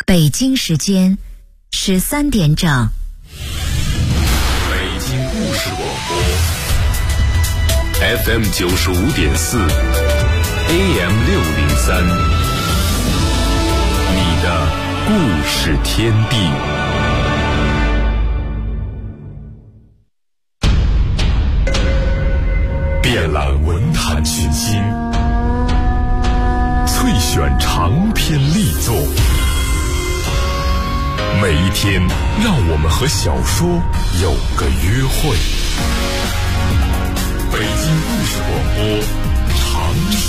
北京时间13点整。 北京故事广播 FM 95.4 AM 603，你的故事天地。遍览文坛群星，萃选长篇力作，每一天让我们和小说有个约会。北京故事广播长寿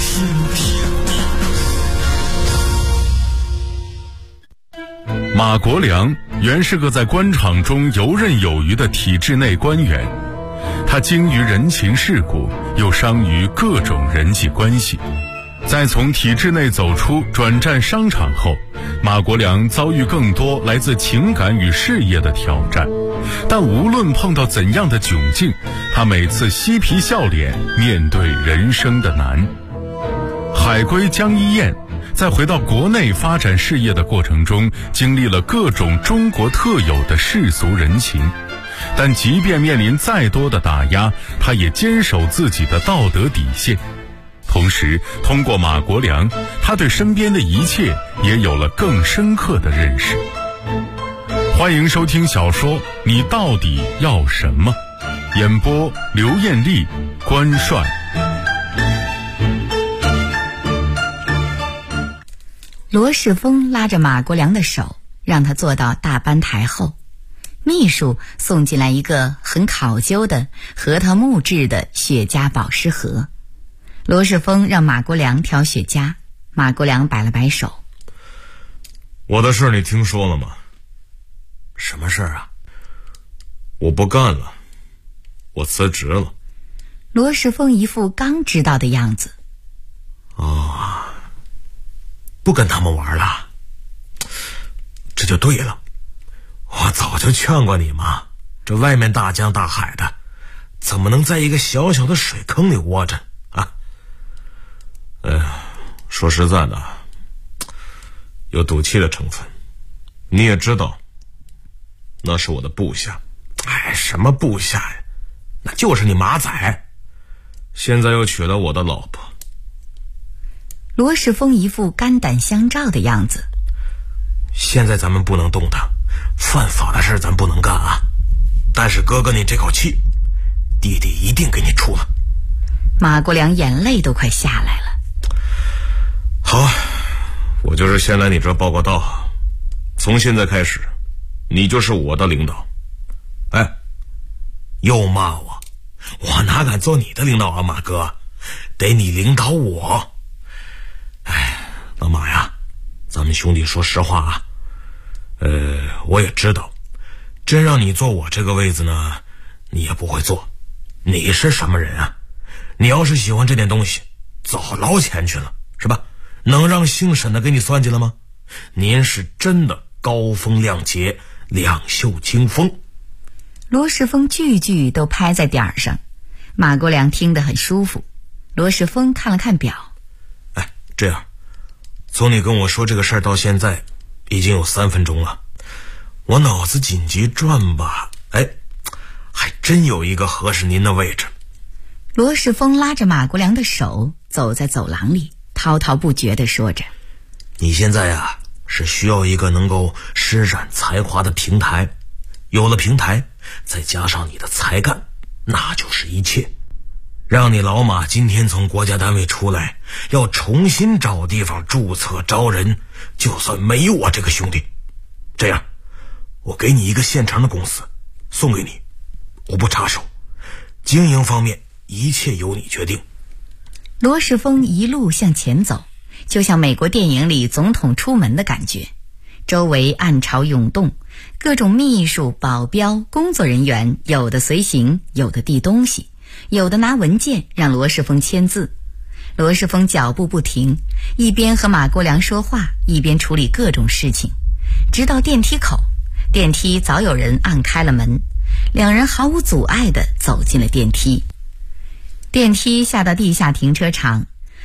天地。马国良原是个在官场中游刃有余的体制内官员，他精于人情世故，又商于各种人际关系。在从体制内走出转战商场后，马国良遭遇更多来自情感与事业的挑战，但无论碰到怎样的窘境，他每次嬉皮笑脸面对人生的难。海归江一燕在回到国内发展事业的过程中，经历了各种中国特有的世俗人情，但即便面临再多的打压，他也坚守自己的道德底线。同时通过马国良，他对身边的一切也有了更深刻的认识。欢迎收听小说《你到底要什么》，演播刘艳丽、关帅。 罗世峰拉着马国良的手，让他坐到大班台后。秘书送进来一个很考究的核桃木质的雪茄保湿盒。罗世峰让马国良挑雪茄，马国良摆了摆手。 我的事你听说了吗？什么事啊？我不干了，我辞职了。 罗世峰一副刚知道的样子。 不跟他们玩了，这就对了。我早就劝过你嘛，这外面大江大海的，怎么能在一个小小的水坑里窝着啊？ 说实在的，有赌气的成分。你也知道，那是我的部下。 什么部下呀？那就是你马仔。 现在又娶了我的老婆。 罗世峰一副肝胆相照的样子。 现在咱们不能动他，犯法的事咱不能干啊。但是哥哥你这口气，弟弟一定给你出了。 马国良眼泪都快下来了。 好，我就是先来你这报个到，从现在开始，你就是我的领导。 又骂我？我哪敢做你的领导啊，马哥，得你领导我。老马呀，咱们兄弟说实话啊，我也知道，真让你坐我这个位子呢，你也不会做。你是什么人啊？你要是喜欢这点东西，早捞钱去了，是吧？能让姓沈的给你算计了吗？您是真的高风亮节，两袖清风。 罗世峰句句都拍在点儿上，马国良听得很舒服。罗世峰看了看表， 这样，从你跟我说这个事儿到现在已经有3分钟了，我脑子紧急转吧，还真有一个合适您的位置。 罗世峰拉着马国良的手走在走廊里，滔滔不绝地说着： 你现在啊，是需要一个能够施展才华的平台，有了平台，再加上你的才干，那就是一切。让你老马今天从国家单位出来，要重新找地方注册招人，就算没有我这个兄弟。这样，我给你一个现成的公司，送给你，我不插手，经营方面一切由你决定。 罗世峰一路向前走，就像美国电影里总统出门的感觉。周围暗潮涌动，各种秘书、保镖、工作人员，有的随行，有的递东西，有的拿文件让罗世峰签字。罗世峰脚步不停，一边和马国良说话，一边处理各种事情，直到电梯口。电梯早有人按开了门，两人毫无阻碍地走进了电梯。电梯下到地下停车场，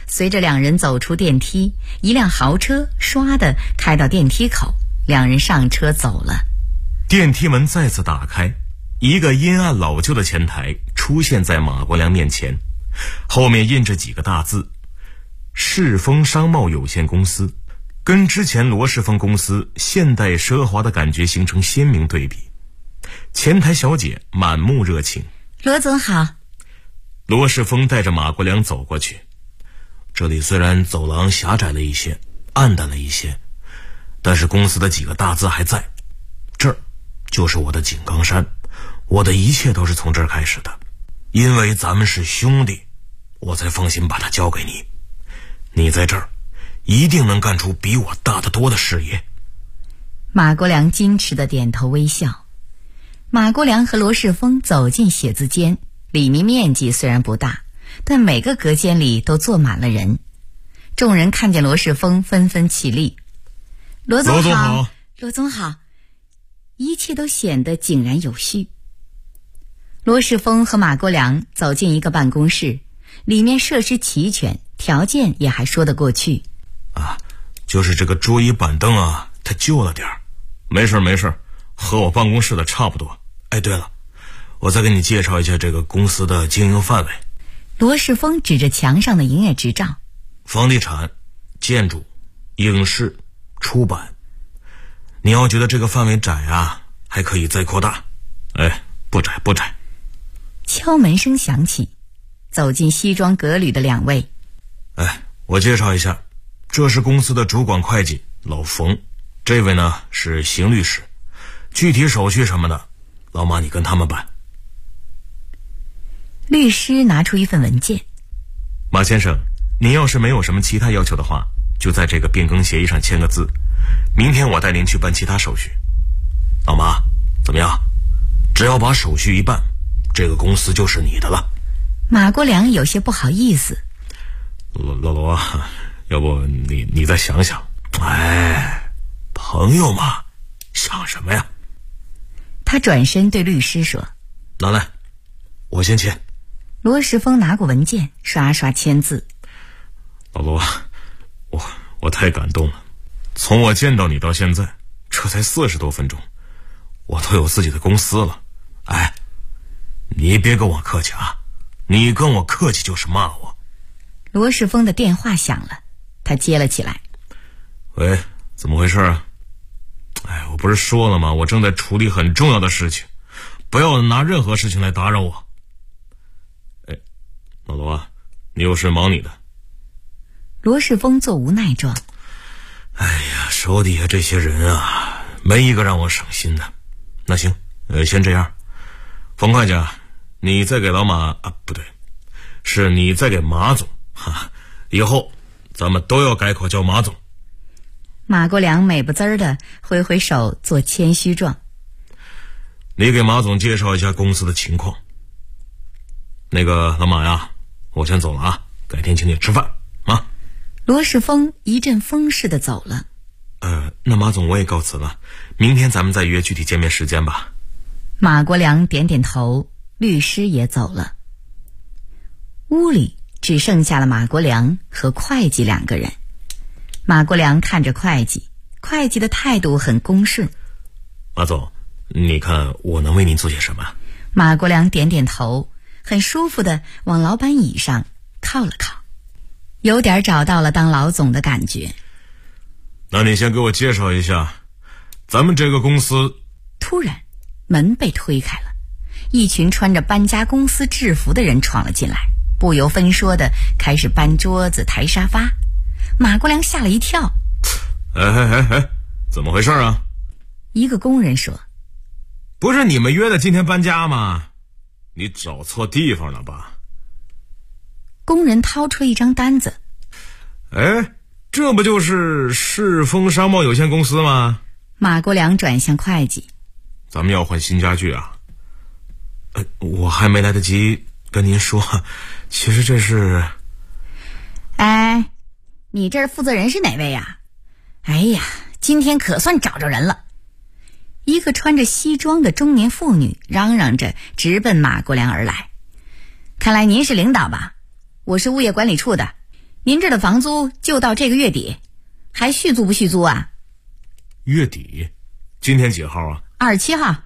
随着两人走出电梯，一辆豪车唰地开到电梯口，两人上车走了。 电梯门再次打开，一个阴暗老旧的前台出现在马国良面前，后面印着几个大字：世丰商贸有限公司，跟之前罗世丰公司现代奢华的感觉形成鲜明对比。前台小姐满目热情： 罗总好。 罗世丰带着马国良走过去。这里虽然走廊狭窄了一些，暗淡了一些，但是公司的几个大字还在。这儿就是我的井冈山，我的一切都是从这儿开始的。因为咱们是兄弟，我才放心把它交给你。你在这儿一定能干出比我大得多的事业。 马国良矜持地点头微笑。马国良和罗世丰走进写字间，里面面积虽然不大，但每个隔间里都坐满了人。众人看见罗世丰，纷纷起立。罗总好。罗总好。一切都显得井然有序。罗世丰和马国良走进一个办公室，里面设施齐全，条件也还说得过去。 就是这个桌椅板凳啊，它旧了点儿。没事，和我办公室的差不多。对了，我再给你介绍一下这个公司的经营范围。 罗世丰指着墙上的营业执照： 房地产、建筑、影视、出版。你要觉得这个范围窄啊，还可以再扩大。不窄。 敲门声响起，走进西装革履的两位。 我介绍一下，这是公司的主管会计老冯，这位呢是邢律师，具体手续什么的，老马你跟他们办。 律师拿出一份文件： 马先生，您要是没有什么其他要求的话，就在这个变更协议上签个字，明天我带您去办其他手续。老马，怎么样？只要把手续一办，这个公司就是你的了。 马国良有些不好意思： 老罗，要不你再想想。朋友嘛，想什么呀？ 他转身对律师说： 拿来，我先签。 罗世丰拿过文件，刷刷签字。 老罗，我太感动了。从我见到你到现在，这才40多分钟，我都有自己的公司了。你别跟我客气啊，你跟我客气就是骂我。 罗世丰的电话响了，他接了起来： 喂，怎么回事啊？我不是说了吗？我正在处理很重要的事情，不要拿任何事情来打扰我。老罗啊，你有事忙你的。 罗世丰做无奈状： 手底下这些人啊，没一个让我省心的。那行，先这样。冯会计，你再给老马不对，是你再给马总以后咱们都要改口叫马总。 马国良美不滋儿的挥挥手做谦虚状： 你给马总介绍一下公司的情况。那个老马呀，我先走了啊，改天请你吃饭啊。 罗世丰一阵风似的走了。 那马总我也告辞了，明天咱们再约具体见面时间吧。 马国良点点头，律师也走了。屋里只剩下了马国良和会计两个人。马国良看着会计，会计的态度很恭顺： 马总，你看我能为您做些什么？ 马国良点点头，很舒服的往老板椅上靠了靠，有点找到了当老总的感觉。 那你先给我介绍一下咱们这个公司。 突然门被推开了，一群穿着搬家公司制服的人闯了进来，不由分说的开始搬桌子抬沙发。马国良吓了一跳： 怎么回事啊？ 一个工人说： 不是你们约的今天搬家吗？你找错地方了吧？ 工人掏出了一张单子： 这不就是世丰商贸有限公司吗？ 马国良转向会计： 咱们要换新家具啊。我还没来得及跟您说，其实这是…… 你这儿负责人是哪位呀？今天可算找着人了。一个穿着西装的中年妇女嚷嚷着直奔马国良而来：看来您是领导吧？我是物业管理处的， 您这的房租就到这个月底，还续租不续租啊？ 月底？今天几号啊 ？27号。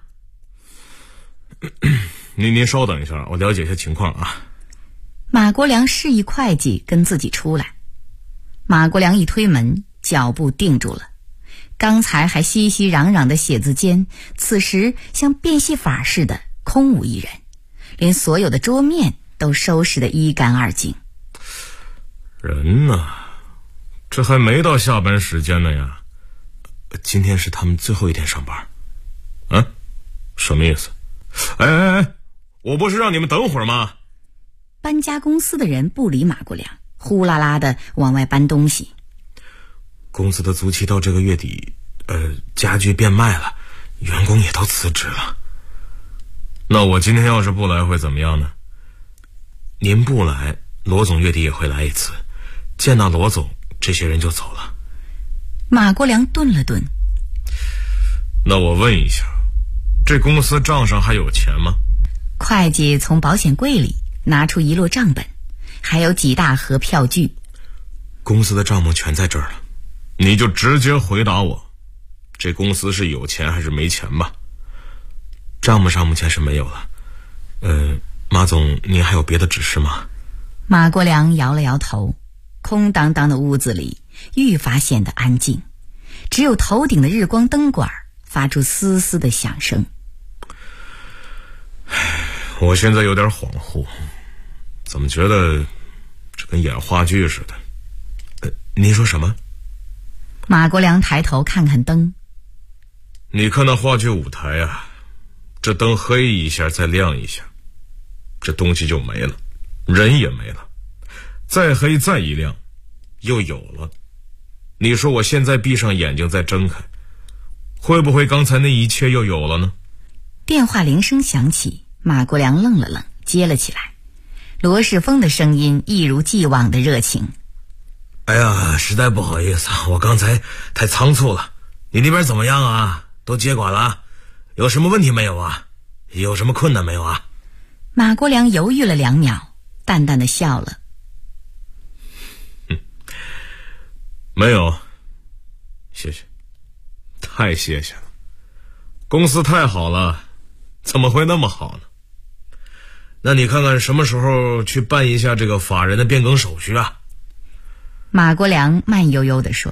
您稍等一下，我了解一下情况啊。 马国良示意会计跟自己出来。马国良一推门，脚步定住了。刚才还熙熙攘攘的写字间，此时像变戏法似的空无一人，连所有的桌面都收拾得一干二净。 人呢？这还没到下班时间呢呀。今天是他们最后一天上班。什么意思？我不是让你们等会儿吗？ 搬家公司的人不理马国良，呼啦啦的往外搬东西。 公司的租期到这个月底，家具变卖了，员工也都辞职了。那我今天要是不来会怎么样呢？您不来，罗总月底也会来一次，见到罗总，这些人就走了。 马国良顿了顿。 那我问一下，这公司账上还有钱吗？ 会计从保险柜里拿出一摞账本，还有几大盒票据。 公司的账目全在这儿了，你就直接回答我，这公司是有钱还是没钱吧？账目上目前是没有了。马总，您还有别的指示吗？ 马国良摇了摇头。空荡荡的屋子里愈发显得安静，只有头顶的日光灯管发出丝丝的响声。 我现在有点恍惚，怎么觉得这跟演话剧似的？您说什么？ 马国良抬头看看灯。 你看那话剧舞台啊，这灯黑一下再亮一下，这东西就没了，人也没了，再黑再一亮又有了。你说我现在闭上眼睛再睁开，会不会刚才那一切又有了呢？ 电话铃声响起，马国良愣了愣，接了起来。罗世峰的声音一如既往的热情。 哎呀，实在不好意思，我刚才太仓促了。你那边怎么样啊？都接管了？有什么问题没有啊？有什么困难没有啊？ 马国良犹豫了2秒，淡淡的笑了。 没有，谢谢，太谢谢了。公司太好了，怎么会那么好呢？那你看看什么时候去办一下这个法人的变更手续啊？ 马国良慢悠悠地说。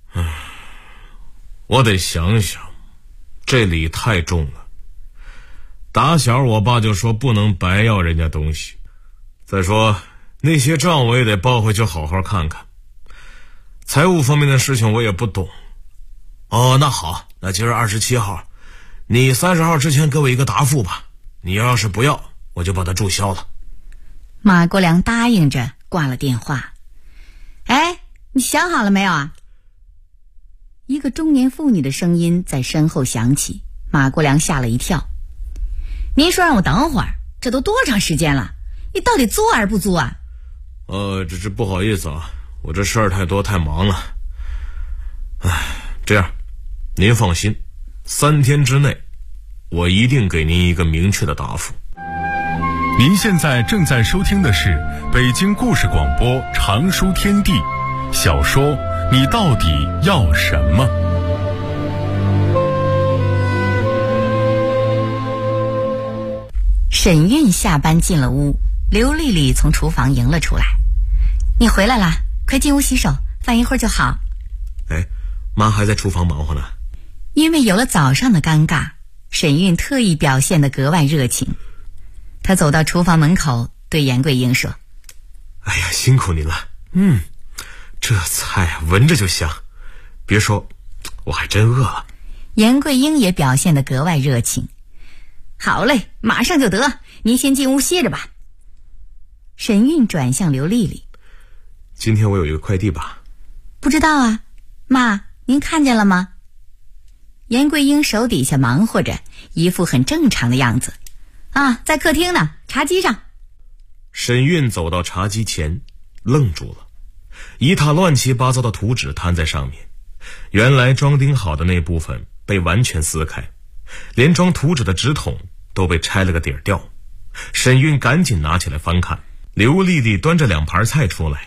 我得想想，这礼太重了。打小我爸就说不能白要人家东西，再说那些账我也得报回去好好看看。财务方面的事情我也不懂。 哦，那好，那今儿27号，你30号之前给我一个答复吧。你要是不要，我就把它注销了。 马国良答应着挂了电话。哎，你想好了没有啊？一个中年妇女的声音在身后响起，马国良吓了一跳。您说让我等会儿，这都多长时间了？你到底租还是不租啊？ 这是不好意思啊，我这事儿太多太忙了。这样，您放心，3天之内，我一定给您一个明确的答复。 您现在正在收听的是北京故事广播长书天地小说《你到底要什么》。 沈韵下班进了屋，刘丽丽从厨房迎了出来。你回来啦，快进屋洗手，饭一会儿就好。 妈还在厨房忙活呢。 因为有了早上的尴尬，沈韵特意表现得格外热情。她走到厨房门口，对严桂英说： 哎呀，辛苦你了。这菜闻着就香，别说，我还真饿了。 严桂英也表现得格外热情。好嘞，马上就得，您先进屋歇着吧。沈韵转向刘丽丽： 今天我有一个快递吧？ 不知道啊，妈，您看见了吗？严桂英手底下忙活着，一副很正常的样子。在客厅呢，茶几上。 沈韵走到茶几前，愣住了，一沓乱七八糟的图纸摊在上面，原来装订好的那部分被完全撕开，连装图纸的纸筒都被拆了个底儿掉。沈韵赶紧拿起来翻看，刘丽丽端着2盘菜出来。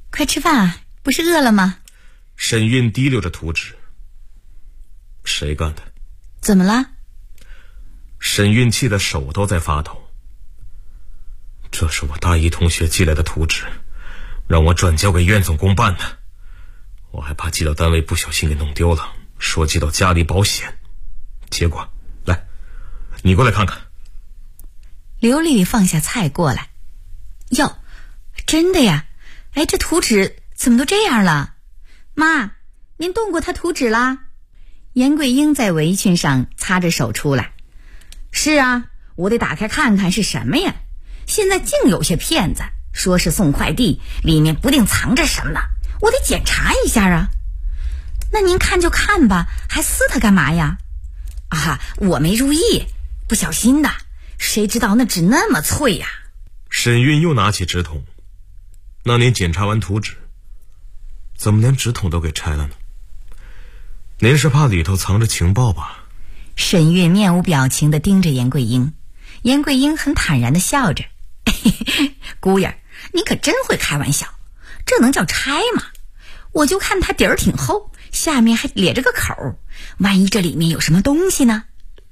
快吃饭啊，不是饿了吗？ 沈韵提溜着图纸。谁干的？ 怎么了？ 沈韵气的手都在发抖。这是我大一同学寄来的图纸，让我转交给院总公办的。我还怕寄到单位不小心给弄丢了，说寄到家里保险。结果，来，你过来看看。 刘丽丽放下菜过来。哟，真的呀？哎，这图纸怎么都这样了？妈，您动过他图纸啦？严桂英在围裙上擦着手出来。是啊，我得打开看看是什么呀。现在竟有些骗子说是送快递，里面不定藏着什么呢，我得检查一下啊。那您看就看吧，还撕它干嘛呀？啊，我没注意，不小心的，谁知道那纸那么脆呀。 沈韵又拿起纸筒。那您检查完图纸，怎么连纸筒都给拆了呢？您是怕里头藏着情报吧？ 沈韵面无表情地盯着严桂英，严桂英很坦然地笑着。姑爷，你可真会开玩笑，这能叫拆吗？我就看它底儿挺厚，下面还咧着个口，万一这里面有什么东西呢？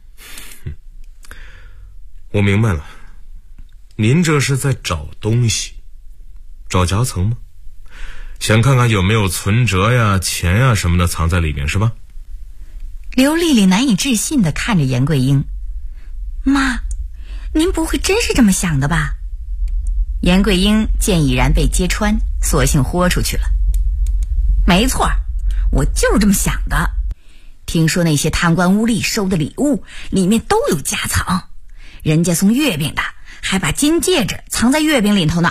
我明白了，您这是在找东西，找夹层吗？想看看有没有存折呀、钱呀什么的藏在里面是吧？ 刘丽丽难以置信地看着严桂英。妈，您不会真是这么想的吧？严桂英见已然被揭穿，索性豁出去了。没错，我就是这么想的。听说那些贪官污吏收的礼物里面都有夹藏，人家送月饼的还把金戒指藏在月饼里头呢。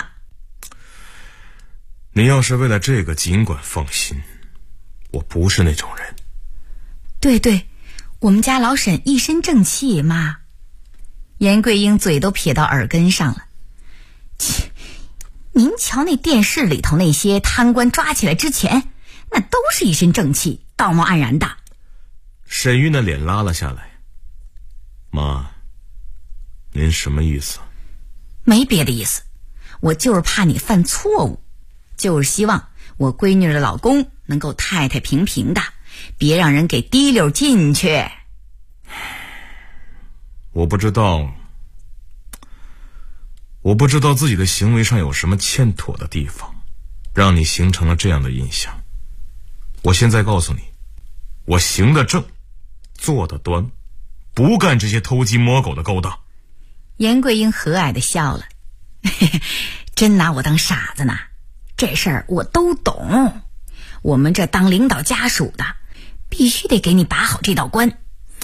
您要是为了这个尽管放心，我不是那种人。 对，我们家老沈一身正气，妈。严桂英嘴都撇到耳根上了。切，您瞧那电视里头那些贪官抓起来之前，那都是一身正气，道貌岸然的。 沈韵的脸拉了下来。妈，您什么意思？ 没别的意思，我就是怕你犯错误，就是希望我闺女的老公能够太太平平的，别让人给提溜进去。 我不知道自己的行为上有什么欠妥的地方，让你形成了这样的印象。我现在告诉你，我行得正，坐得端，不干这些偷鸡摸狗的勾当。 严桂英和蔼地笑了。真拿我当傻子呢？这事儿我都懂，我们这当领导家属的必须得给你把好这道关。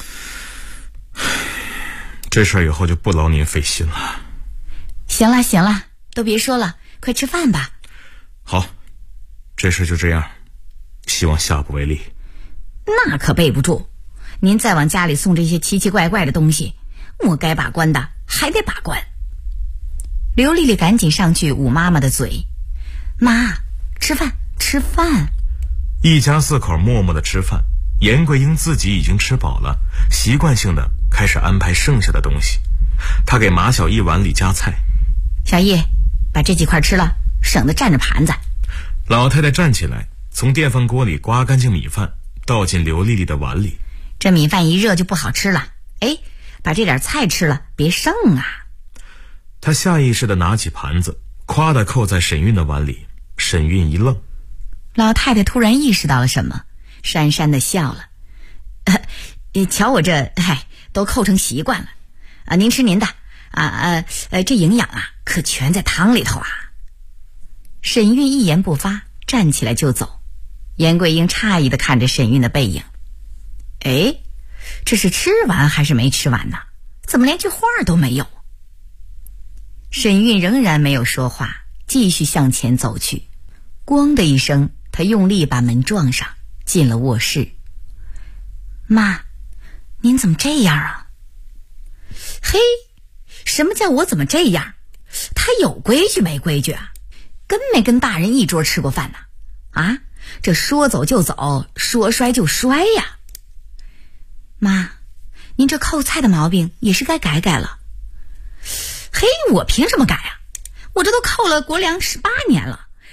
这事儿以后就不劳您费心了。 行了，都别说了，快吃饭吧。 好，这事就这样，希望下不为例。 那可备不住，您再往家里送这些奇奇怪怪的东西，我该把关的还得把关。刘丽丽赶紧上去捂妈妈的嘴。妈，吃饭。 一家四口默默地吃饭，严桂英自己已经吃饱了，习惯性的开始安排剩下的东西。她给马小艺碗里夹菜。 小艺，把这几块吃了，省得占着盘子。 老太太站起来，从电饭锅里刮干净米饭，倒进刘丽丽的碗里。 这米饭一热就不好吃了，哎，把这点菜吃了，别剩啊。 她下意识地拿起盘子，夸地扣在沈韵的碗里。沈韵一愣。 老太太突然意识到了什么，讪讪地笑了。瞧我这，都扣成习惯了啊！您吃您的啊，这营养啊，可全在汤里头啊。沈韵一言不发，站起来就走。严桂英诧异地看着沈韵的背影。哎，这是吃完还是没吃完呢？怎么连句话都没有？沈韵仍然没有说话，继续向前走去。咣的一声，她用力把门撞上，进了卧室。妈，您怎么这样啊？嘿，什么叫我怎么这样？他有规矩没规矩啊？跟没跟大人一桌吃过饭呢？啊，这说走就走，说摔就摔呀。妈，您这扣菜的毛病也是该改改了。嘿，我凭什么改啊？我这都扣了国粮18年了，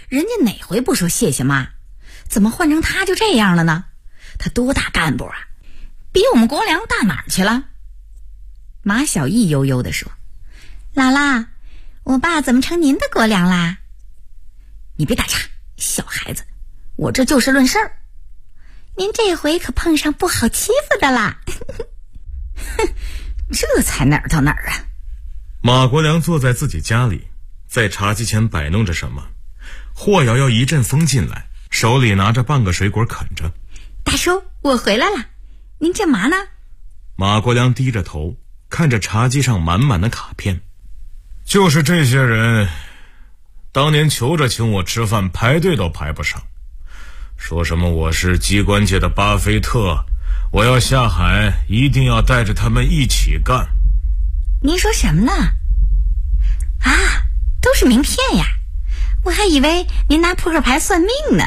人家哪回不说谢谢妈？怎么换成他就这样了呢？他多大干部啊，比我们国良大哪儿去了？马小艺悠悠地说：姥姥，我爸怎么成您的国良啦？你别打岔，小孩子，我这就事论事儿。您这回可碰上不好欺负的啦。哼，这才哪儿到哪儿啊？ 马国良坐在自己家里，在茶几前摆弄着什么。霍瑶瑶一阵风进来，手里拿着半个水果啃着。 大叔，我回来了，您干嘛呢？ 马国良低着头看着茶几上满满的卡片。就是这些人，当年求着请我吃饭，排队都排不上，说什么我是机关界的巴菲特，我要下海一定要带着他们一起干。 您说什么呢？啊，都是名片呀，我还以为您拿扑克牌算命呢。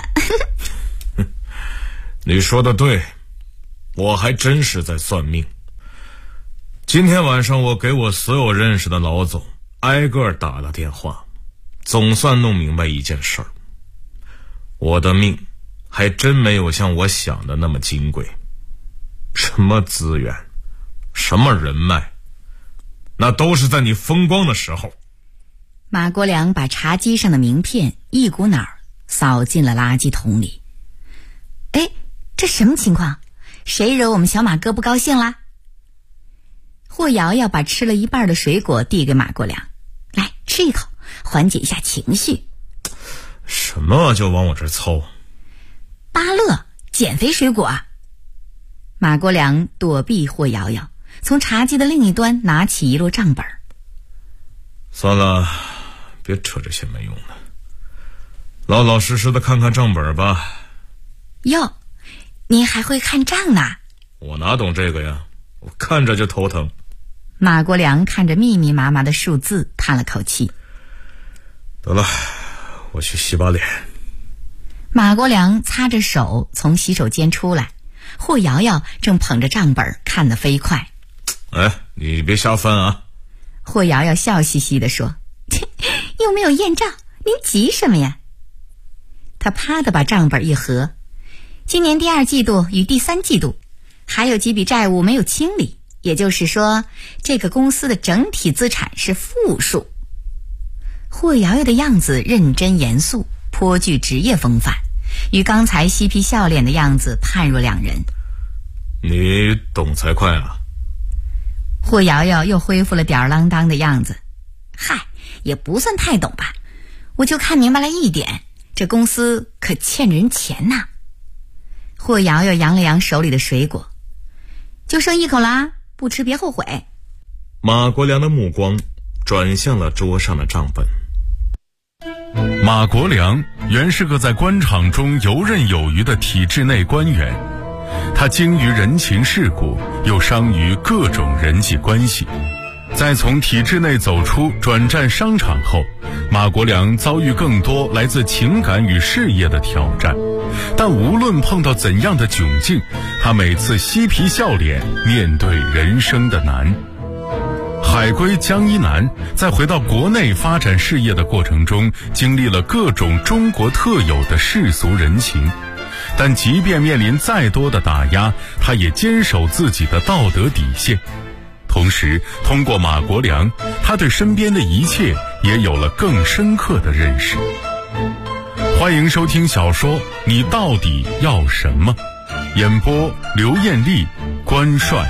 你说的对，我还真是在算命。今天晚上我给我所有认识的老总挨个打了电话，总算弄明白一件事儿，我的命还真没有像我想的那么金贵。什么资源，什么人脉，那都是在你风光的时候。 马国良把茶几上的名片一股脑儿扫进了垃圾桶里。哎，这什么情况？谁惹我们小马哥不高兴啦？霍瑶瑶把吃了一半的水果递给马国良，来吃一口，缓解一下情绪。 什么就往我这儿凑？ 芭乐减肥水果啊！马国良躲避霍瑶瑶，从茶几的另一端拿起一摞账本。 算了，别扯这些没用的，老老实实的看看账本吧。 哟，您还会看账呢？ 我哪懂这个呀，我看着就头疼。 马国良看着密密麻麻的数字，叹了口气。 得了，我去洗把脸。 马国良擦着手从洗手间出来，霍瑶瑶正捧着账本看得飞快。 哎，你别瞎翻啊！ 霍瑶瑶笑嘻嘻地说：又没有验账，您急什么呀？他啪地把账本一合，今年第2季度与第3季度还有几笔债务没有清理，也就是说这个公司的整体资产是负数。霍瑶瑶的样子认真严肃，颇具职业风范，与刚才嬉皮笑脸的样子判若两人。 你懂才快啊！ 霍瑶瑶又恢复了吊儿郎当的样子。嗨，也不算太懂吧，我就看明白了一点，这公司可欠人钱呐。霍瑶瑶扬了扬手里的水果，就剩一口啦，不吃别后悔。 马国良的目光转向了桌上的账本。 马国良原是个在官场中游刃有余的体制内官员，他精于人情世故，又商于各种人际关系。在从体制内走出转战商场后，马国良遭遇更多来自情感与事业的挑战，但无论碰到怎样的窘境，他每次嬉皮笑脸面对人生的难。海归江一南在回到国内发展事业的过程中，经历了各种中国特有的世俗人情，但即便面临再多的打压，他也坚守自己的道德底线。同时通过马国良，他对身边的一切也有了更深刻的认识。欢迎收听小说《你到底要什么》，演播刘艳丽、关帅。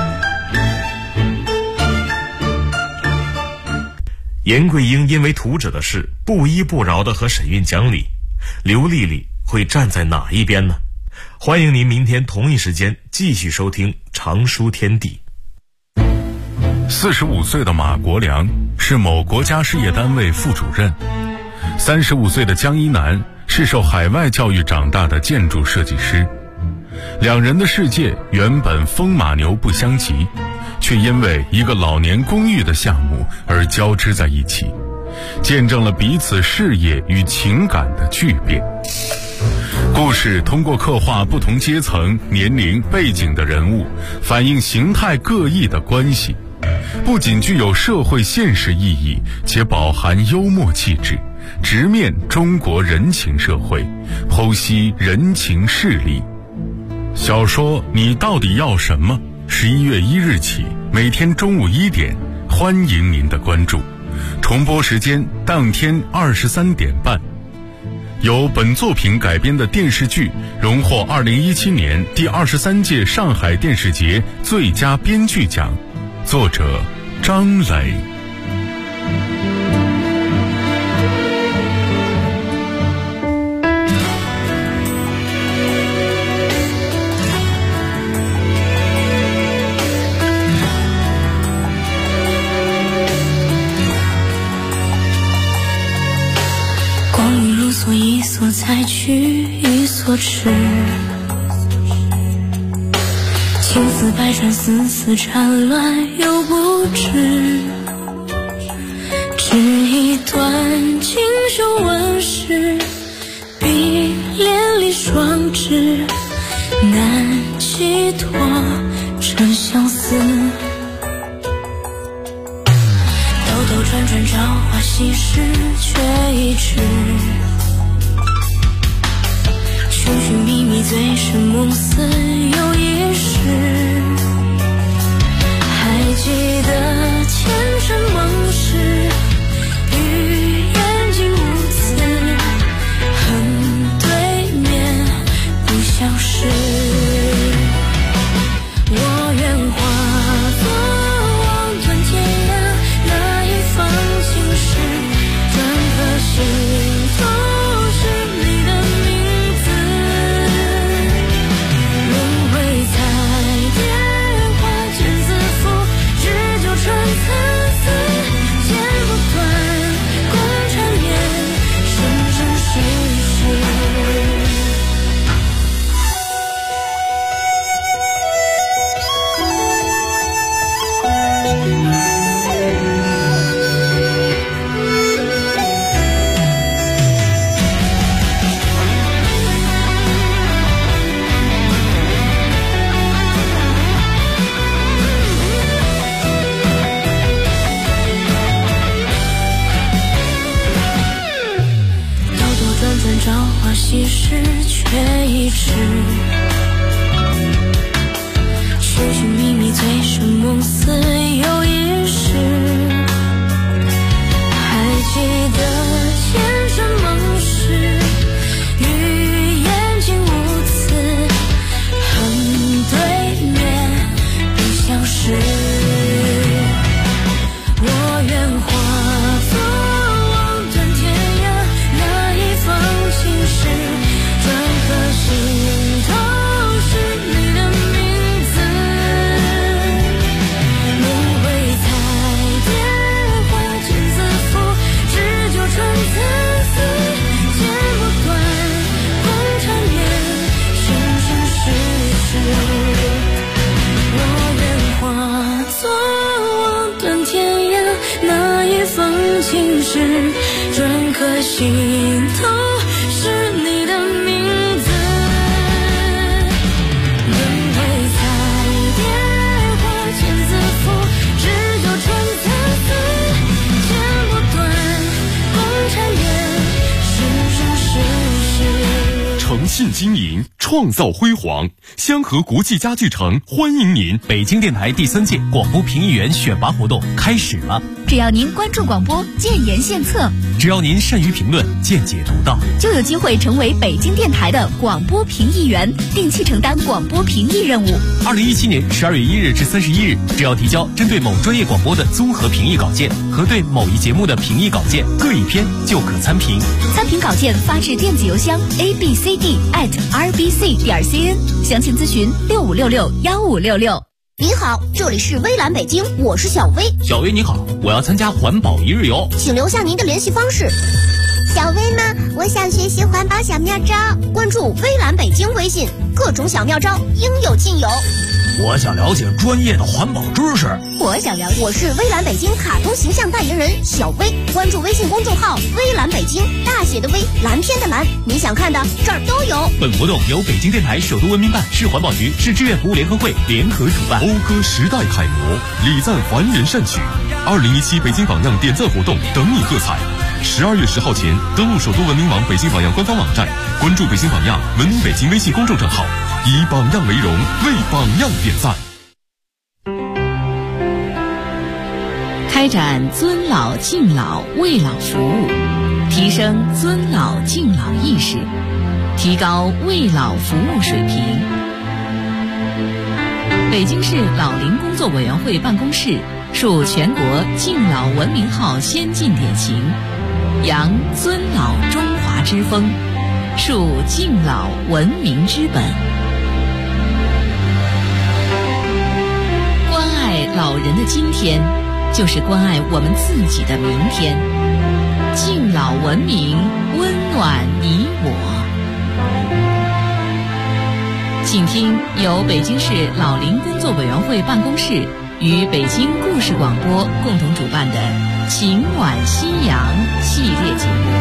严桂英因为图纸的事不依不饶地和沈韵讲理，刘丽丽会站在哪一边呢？欢迎您明天同一时间继续收听长书天地。 45岁的马国良是某国家事业单位副主任，35岁的江一南是受海外教育长大的建筑设计师。两人的世界原本风马牛不相及，却因为一个老年公寓的项目而交织在一起，见证了彼此事业与情感的巨变。故事通过刻画不同阶层、年龄、背景的人物，反映形态各异的关系，不仅具有社会现实意义，且饱含幽默气质， 直面中国人情社会，剖析人情事理。小说《你到底要什么》11月1日起，每天中午1点，欢迎您的关注。重播时间当天23点半。由本作品改编的电视剧荣获2017年第23届上海电视节最佳编剧奖，作者张磊。 一所采取一所痴，情丝百转，丝丝缠乱又不知，只一段锦绣纹饰，碧连理双枝，难寄托成相思。兜兜转转，朝花夕拾，却一迟。寻寻觅觅，醉生梦死又一世，还记得前尘梦事，与眼睛无词，恨对面不相识。我愿化作望断天涯那一方青石，转颗心头其实却一迟，寻寻觅觅，醉生梦死又一世，还记得前尘梦事，与眼睛无词，恨对面不相识。我愿化作望断天涯那一方青石，转颗心头是你的名字，轮回彩蝶花间自负，只纠缠参差，剪不断共缠绵，生生世世。我愿化作望断天涯那一方青石，转颗心头是你的名字，轮回彩蝶花间自负，只纠缠参差，剪不断共缠绵，生生世世。 诚信经营，创造辉煌。香河国际家具城欢迎您！ 北京电台第3届广播评议员选拔活动开始了。 只要您关注广播，建言献策； 只要您善于评论，见解独到， 就有机会成为北京电台的广播评议员，定期承担广播评议任务。 2017年12月1日至31日，只要提交针对某专业广播的综合评议稿件和对某一节目的评议稿件各一篇，就可参评。 参评稿件发至电子邮箱 abcd@rbc.cn， 详情咨询65661566。 您好，这里是微蓝北京，我是小薇。 小薇你好，我要参加环保一日游， 请留下您的联系方式。小薇吗？我想学习环保小妙招，关注微蓝北京微信，各种小妙招应有尽有。 我想了解专业的环保知识。 我想了解，我是微蓝北京卡通形象代言人小薇，关注微信公众号微蓝北京，大写的微，蓝天的蓝，你想看的这儿都有。 本活动由北京电台首都文明办、市环保局、市志愿服务联合会联合主办。 讴歌时代楷模，礼赞凡人善举，2017北京榜样点赞活动等你喝彩。 12月10号前登录首都文明网北京榜样官方网站，关注北京榜样文明北京微信公众账号，以榜样为荣，为榜样点赞。 开展尊老敬老为老服务，提升尊老敬老意识，提高为老服务水平。北京市老龄工作委员会办公室树全国敬老文明号先进典型，扬尊老中华之风，树敬老文明之本。关爱老人的今天，就是关爱我们自己的明天。敬老文明，温暖你我。请听由北京市老龄工作委员会办公室与北京故事广播共同主办的《情暖夕阳》系列节目。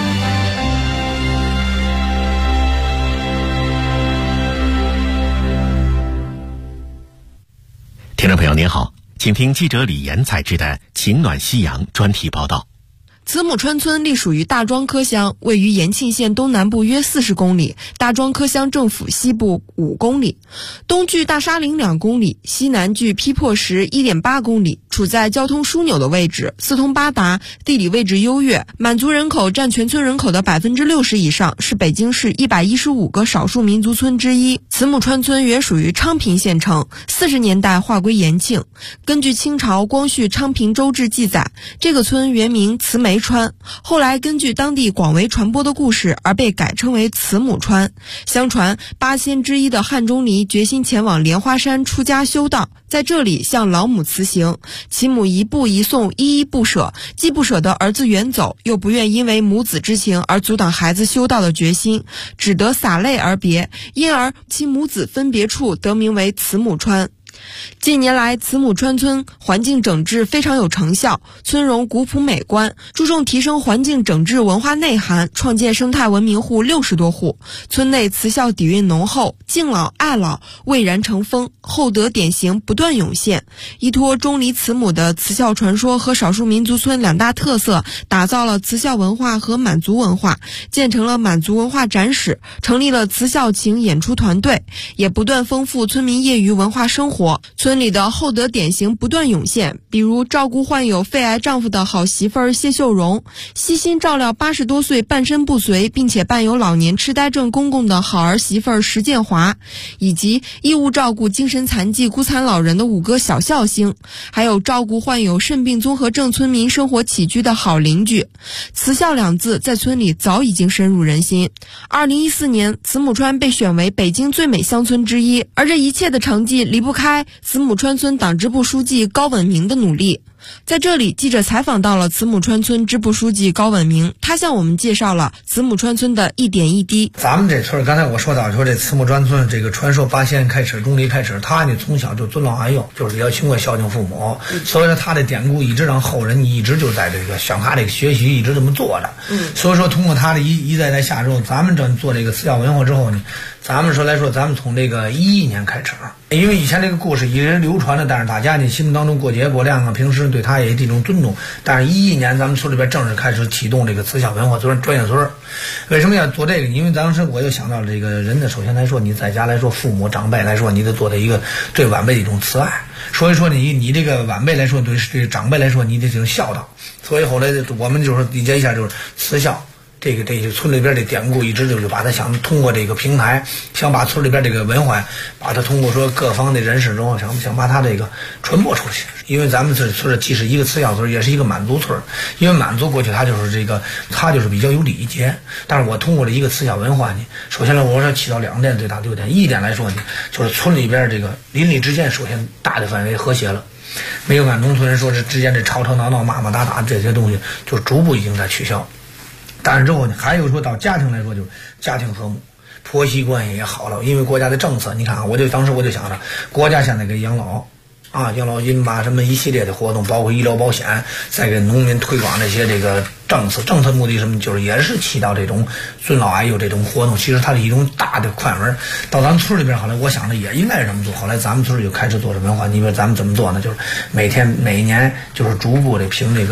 听众朋友您好，请听记者李岩采制的《情暖夕阳》专题报道。 慈母川村隶属于大庄柯乡，位于延庆县东南部约40公里，大庄柯乡政府西部5公里，东距大沙岭2公里，西南距批破石 1.8 公里，处在交通枢纽的位置，四通八达，地理位置优越，满族人口占全村人口的 60% 以上，是北京市115个少数民族村之一。慈母川村原属于昌平县城，40年代划归延庆。根据清朝光绪昌平州志记载，这个村原名慈梅川，后来根据当地广为传播的故事而被改称为慈母川。相传8仙之一的汉钟离决心前往莲花山出家修道，在这里向老母辞行，其母一步一送，依依不舍，既不舍得儿子远走，又不愿因为母子之情而阻挡孩子修道的决心，只得洒泪而别，因而其母子分别处得名为慈母川。近年来，慈母川村环境整治非常有成效，村容古朴美观，注重提升环境整治文化内涵，创建生态文明户60多户。村内慈孝底蕴浓厚，敬老爱老蔚然成风，厚德典型不断涌现。依托钟离慈母的慈孝传说和少数民族村2大特色，打造了慈孝文化和满族文化，建成了满族文化展史，成立了慈孝情演出团队，也不断丰富村民业余文化生活。村里的厚德典型不断涌现，比如照顾患有肺癌丈夫的好媳妇儿谢秀荣，悉心照料80多岁半身不遂并且伴有老年痴呆症公公的好儿媳妇儿石建华，以及义务照顾精神残疾孤残老人的5哥小孝星，还有照顾患有肾病综合症村民生活起居的好邻居。慈孝2字在村里早已经深入人心。2014年，慈母川被选为北京最美乡村之一，而这一切的成绩离不开慈母川村党支部书记高文明的努力。在这里，记者采访到了慈母川村支部书记高文明，他向我们介绍了慈母川村的一点一滴。 咱们这村刚才我说到说这慈母川村这个传说8仙开始，钟离开始，他呢从小就尊老爱幼，就是要勤快孝敬父母，所以说他的典故一直让后人一直就在这个向他这个学习，一直这么做着。所以说通过他的一代代下之后，咱们这做这个慈孝文化之后呢，咱们咱们从这个11年开始，因为以前这个故事一直流传的，但是大家呢心目当中过节过量啊，平时对他也是一种尊重。但是11年咱们村里边正式开始启动这个慈孝文化专业村。为什么要做这个？因为当时我就想到了这个人呢，首先来说你在家来说，父母长辈来说，你得做的一个对晚辈的一种慈爱。所以说你这个晚辈来说，对长辈来说，你得就是孝道。所以后来我们就是理解一下，就是慈孝。这个村里边的典故一直就是把它想通过这个平台，想把村里边这个文化，把它通过说各方的人士中想把它这个传播出去。因为咱们这村既是一个慈孝村，也是一个满族村。因为满族过去它就是比较有礼节，但是我通过了一个慈孝文化呢，首先呢我说起到2点最大的优点。一点来说呢，就是村里边这个邻里之间首先大的范围和谐了，没有按农村人说这之间这吵吵闹闹骂骂打打这些东西，就逐步已经在取消。但是之后呢，还有说到家庭来说，就是家庭和睦，婆媳关系也好了。因为国家的政策，你看当时我就想着，国家现在给养老金吧，什么一系列的活动，包括医疗保险，再给农民推广这些这个政策目的什么，就是也是起到这种尊老爱幼这种活动。其实它是一种大的宽门。到咱们村里边，后来我想着也应该是这么做。后来咱们村就开始做这文化。你比如咱们怎么做呢？就是每年就是逐步的凭这个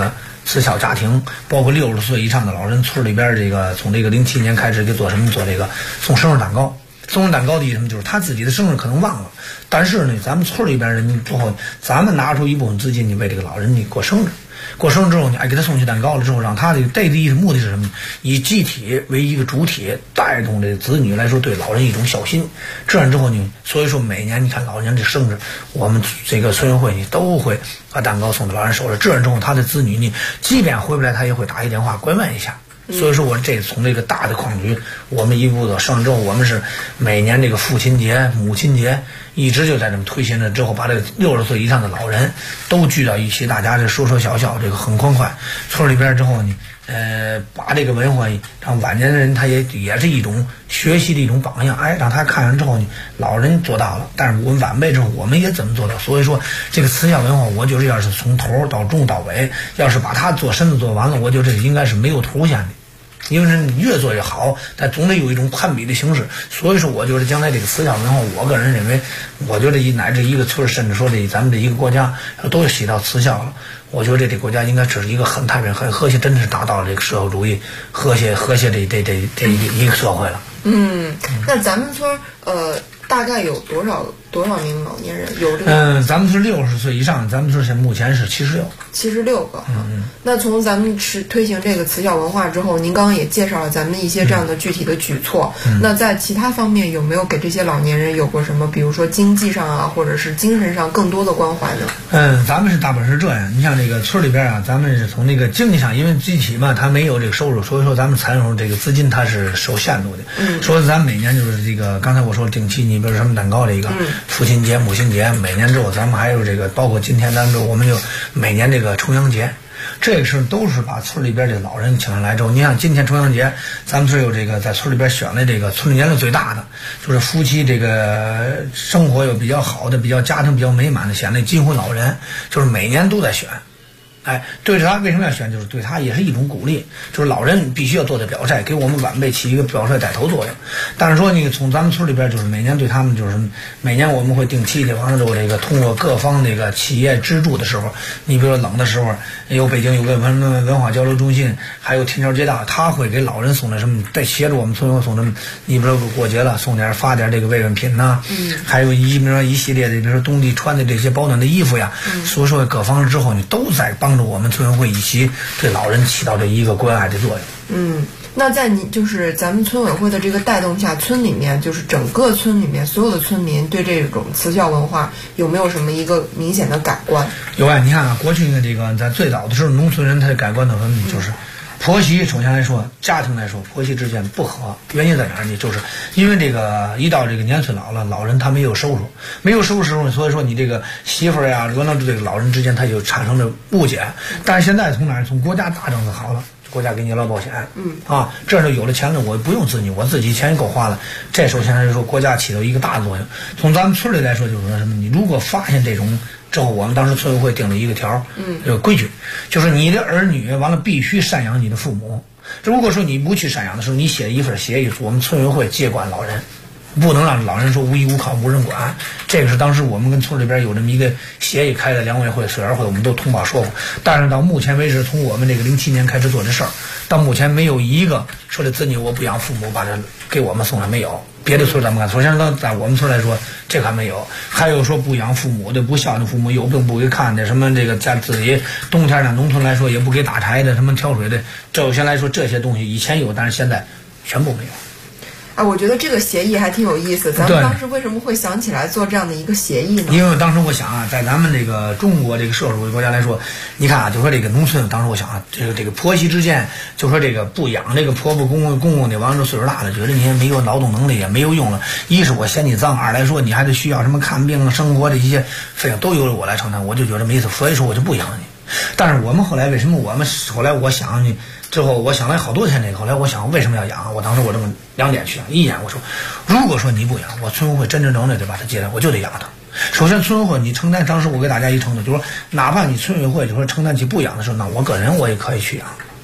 慈孝家庭，包括60岁以上的老人，村里边这个从这个07年开始给做什么，做这个送生日蛋糕。送生日蛋糕的意思什么？就是他自己的生日可能忘了，但是呢，咱们村里边人之后，咱们拿出一部分资金，你为这个老人你过生日。过生日之后，你给他送去蛋糕了之后，让他这个意思目的是什么？以集体为一个主体，带动这个子女来说对老人一种孝心。这样之后呢，所以说每年你看老人的生日，我们这个村委会呢都会把蛋糕送到老人手里。这样之后，他的子女呢，即便回不来，他也会打一电话关问一下。所以说我这从这个大的框局，我们一步走上之后，我们是每年这个父亲节、母亲节，一直就在这么推行着。之后把这个60岁以上的老人都聚到一起，大家这说说笑笑，这个很欢快。村里边之后呢，把这个文化让晚年的人他也是一种学习的一种榜样。让他看完之后呢，老人做到了，但是我们晚辈之后我们也怎么做到？所以说这个慈孝文化，我觉得要是从头到中到尾，要是把它做身子做完了，我觉得这应该是没有图线的。因为是越做越好，但总得有一种攀比的形式。所以说，我觉得将来这个慈孝文化，我个人认为，我觉得乃至一个村，甚至说咱们这一个国家都有写到慈孝了。我觉得这个国家应该是一个很太平、很和谐，真的是达到了这个社会主义和谐这一个社会了。 那咱们村大概有多少名老年人有这个？ 咱们村60岁以上，咱们村现目前是76 个。那从咱们推行这个慈孝文化之后，您刚刚也介绍了咱们一些这样的具体的举措。那在其他方面有没有给这些老年人有过什么，比如说经济上啊，或者是精神上更多的关怀呢？ 咱们是大本是这样。你像这个村里边啊，咱们是从那个经济上，因为具体嘛，他没有这个收入，所以说咱们采用这个资金它是受限度的。说咱每年就是这个，刚才我说定期，你比如什么蛋糕这个父亲节、母亲节，每年之后咱们还有这个，包括今天咱们我们就每年这个重阳节。这个是都是把村里边的老人请上来之后，你像今天重阳节，咱们村有这个在村里边选的这个村里年龄最大的，就是夫妻这个生活又比较好的、比较家庭比较美满的，选那金婚老人，就是每年都在选。对着他为什么要选？就是对他也是一种鼓励，就是老人必须要做的表率，给我们晚辈起一个表率带头作用。但是说你从咱们村里边，就是每年对他们，就是每年我们会定期的，完了之后这个通过各方那个企业资助的时候，你比如说冷的时候，有北京有个文化交流中心，还有天桥街道，他会给老人送的什么，再协助我们村委送什么，你比如说过节了送点发点这个慰问品呐，还有比如说一系列的，比如说冬季穿的这些保暖的衣服呀，所以说各方之后你都在帮我们村委会一起对老人起到这一个关爱的作用。 那在你就是咱们村委会的这个带动下，村里面就是整个村里面所有的村民对这种慈孝文化有没有什么一个明显的改观？ 有啊，你看啊，过去的这个在最早的时候，农村人他的改观的很就是婆媳，首先来说，家庭来说，婆媳之间不和，原因在哪儿呢？就是因为这个一到这个年岁老了，老人他没有收入，所以说你这个媳妇儿呀，轮到这个老人之间，他就产生了误解。但是现在从哪儿？从国家大政策好了。国家给你劳保险，这时候有了钱了，我不用子女，我自己钱也够花了。这首先来说，国家起到一个大作用。从咱们村里来说，就是说什么？你如果发现这种之后，我们当时村委会定了一个条，这个规矩，就是你的儿女完了必须赡养你的父母。如果说你不去赡养的时候，你写一份协议，我们村委会接管老人。不能让老人说无依无靠无人管，这个是当时我们跟村里边有这么一个协议，开了两委会、村委会，我们都通报说过。但是到目前为止，从我们这个07年开始做这事儿，到目前没有一个说的子女我不养父母把这给我们送来没有。别的村咱们看，首先在我们村来说，这还没有。还有说不养父母的、不孝敬父母、有病不给看的，什么这个在自己冬天呢，农村来说也不给打柴的，什么挑水的，首先来说这些东西以前有，但是现在全部没有。 我觉得这个协议还挺有意思。咱们当时为什么会想起来做这样的一个协议呢？ 因为当时我想啊，在咱们这个中国这个社会主义国家来说，你看啊，就说这个农村，当时我想啊，这个婆媳之间，就说这个不养这个婆婆公公的，完了岁数大了，觉得你也没有劳动能力，也没有用了。一是我嫌你脏，二来说你还得需要什么看病、生活的一些费用都由我来承担，我就觉得没意思，所以说我就不养你。但是我们后来为什么后来我想呢？之后我想了好多天这个，后来我想为什么要养？我当时我这么2点去养，一点我说，如果说你不养，我村委会真正的得把它接来，我就得养它。首先村委会你承担，当时我给大家一承诺，就是说哪怕你村委会就说承担起不养的时候，那我个人我也可以去养。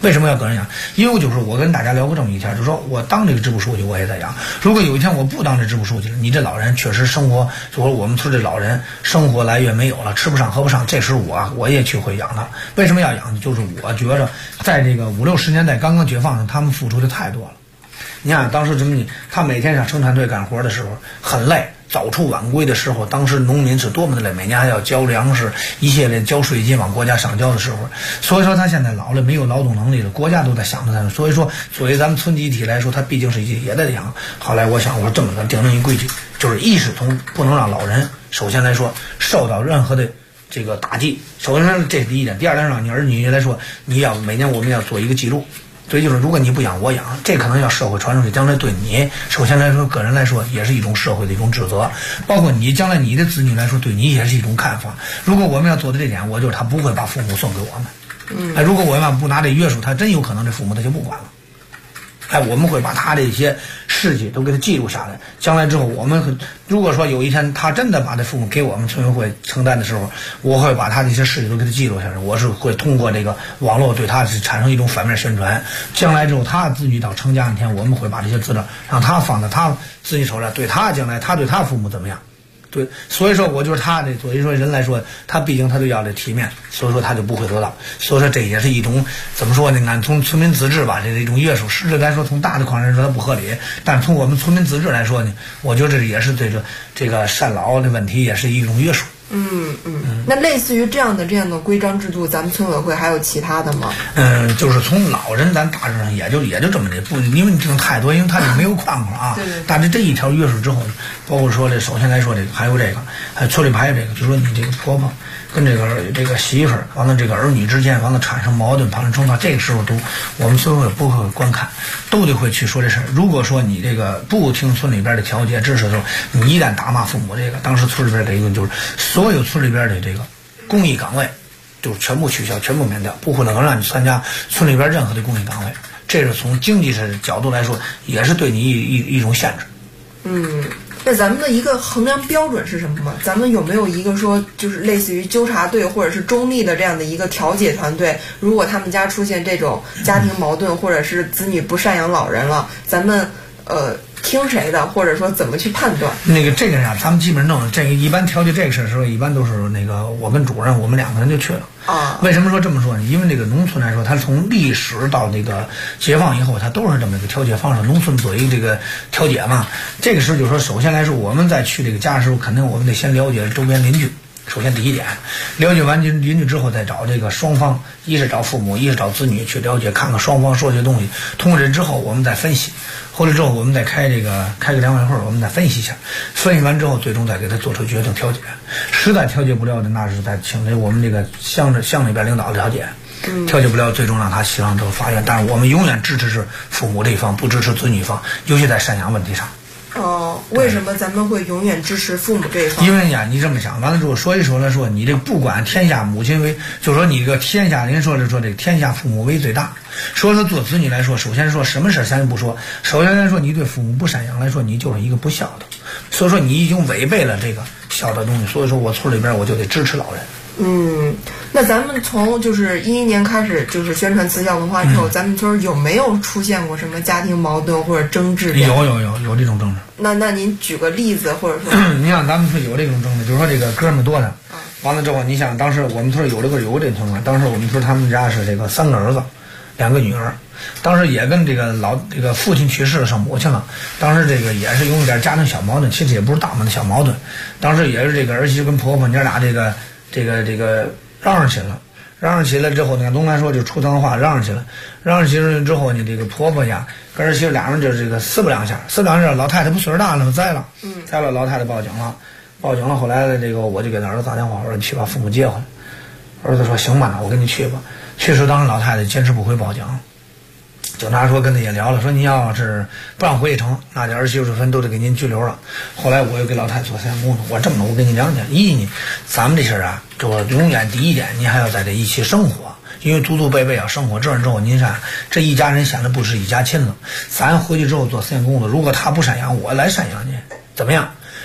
为什么要个人养？因为就是我跟大家聊过这么一天，就是说我当这个支部书记我也在养。如果有一天我不当这支部书记了，你这老人确实生活，就说我们村这老人生活来源没有了，吃不上喝不上，这时我也去会养他。为什么要养？就是我觉着在这个50、60年代刚刚解放上，他们付出的太多了。你看当时他每天上生产队干活的时候很累。早出晚归的时候，当时农民是多么的累，每年还要交粮食，一系列交税金往国家上交的时候，所以说他现在老了，没有劳动能力了，国家都在想着他，所以说作为咱们村集体来说，他毕竟是也得养。后来我想，我说这么个定一规矩，就是一是不能让老人首先来说受到任何的这个打击，首先说这是第一点，第二点让你儿女来说，你要每年我们要做一个记录。所以就是，如果你不养我养，这可能要社会传出去，将来对你首先来说，个人来说也是一种社会的一种指责，包括你将来你的子女来说，对你也是一种看法。如果我们要做的这点，我就是他不会把父母送给我们。如果我们不拿这约束，他真有可能这父母他就不管了。我们会把他这些事迹都给他记录下来，将来之后我们如果说有一天他真的把这父母给我们村委会承担的时候，我会把他这些事迹都给他记录下来，我是会通过这个网络对他是产生一种反面宣传，将来之后他子女到成家那天，我们会把这些资料让他放在他子女手上，对他将来他对他父母怎么样。对，所以说我就是他的，所以说人来说，他毕竟他都要这体面，所以说他就不会得到，所以说这也是一种怎么说呢？按从村民自治吧，这是一种约束。实质来说，从大的框来说它不合理，但是从我们村民自治来说呢，我觉得这也是对这个赡老的问题也是一种约束。 那类似于这样的规章制度，咱们村委会还有其他的吗？ 就是从老人咱大致上也就这么的，不因为你这种太多，因为他这没有框框啊。 对。 但是这一条约束之后，包括说这首先来说这个还有这个，还村里还有这个，就说你这个婆婆跟这个媳妇儿，完了这个儿女之间，完了产生矛盾，产生冲突，这个时候都我们村委会不会观看，都得会去说这事儿。如果说你这个不听村里边的调解支持的时候，你一旦打骂父母，这个当时村里边这个就是所有村里边的这个公益岗位就全部取消，全部免掉，不可能让你参加村里边任何的公益岗位。这是从经济的角度来说，也是对你一种限制。 那咱们的一个衡量标准是什么吗？咱们有没有一个说就是类似于纠察队或者是中立的这样的一个调解团队？如果他们家出现这种家庭矛盾，或者是子女不赡养老人了，咱们听谁的，或者说怎么去判断？ 这个呀，咱们基本上这个一般调解这个事的时候，一般都是我跟主任我们2个人就去了。为什么说这么说呢？因为这个农村来说，它从历史到这个解放以后，它都是这么一个调解方式。农村作为这个调解嘛，这个时候就说，首先来说，我们在去这个家的时候，肯定我们得先了解周边邻居。首先第一点，了解完邻居之后，再找这个双方，一是找父母，一是找子女去了解，看看双方说这些东西。通过这之后，我们再分析，后来之后我们再开个两会会，我们再分析一下，分析完之后，最终再给他做出决定调解。实在调解不了的，那是再请这我们这个乡里边领导调解。调解不了，最终让他上这个法院。但是我们永远支持是父母这一方，不支持子女方，尤其在赡养问题上。 为什么咱们会永远支持父母这一方？ 因为呀，你这么想，完了之后说一说来说，你这不管天下母亲为，就说你这个天下人说这个天下父母为最大。说做子女来说，首先说什么事先不说，首先来说你对父母不赡养来说，你就是一个不孝的，所以说你已经违背了这个孝的东西。所以说我村里边我就得支持老人。 那咱们从就是2011年开始就是宣传慈孝文化之后，咱们村有没有出现过什么家庭矛盾或者争执？有这种争执。那您举个例子，或者说， 你想咱们村有这种争执，就是说这个哥们多的，完了之后，你想当时我们村有这情况，当时我们村他们家是这个3个儿子，2个女儿，当时也跟这个父亲去世了，上母亲了，当时这个也是有一点家庭小矛盾，其实也不是大嘛的小矛盾，当时也是这个儿媳跟婆婆娘俩这个嚷嚷起来之后，那个东来说就出脏话，嚷嚷起来之后呢，这个婆婆呀跟儿媳俩人就这个撕不两下，老太太不岁数大了吗？栽了，老太太报警了，后来这个我就给他儿子打电话，我说你去把父母接回来。儿子说行吧，那我跟你去吧。去时当时老太太坚持不回报警，警察说跟他也聊了，说你要是不让回去成，那这20-60分都得给您拘留了。后来我又给老太太做3工作，我这么着，我跟你讲讲，呢，咱们这事啊，就永远第一点，您还要在这一起生活，因为祖祖辈辈要生活，这样之后您看这一家人显得不是一家亲了。咱回去之后做3工作，如果他不赡养，我来赡养您，怎么样？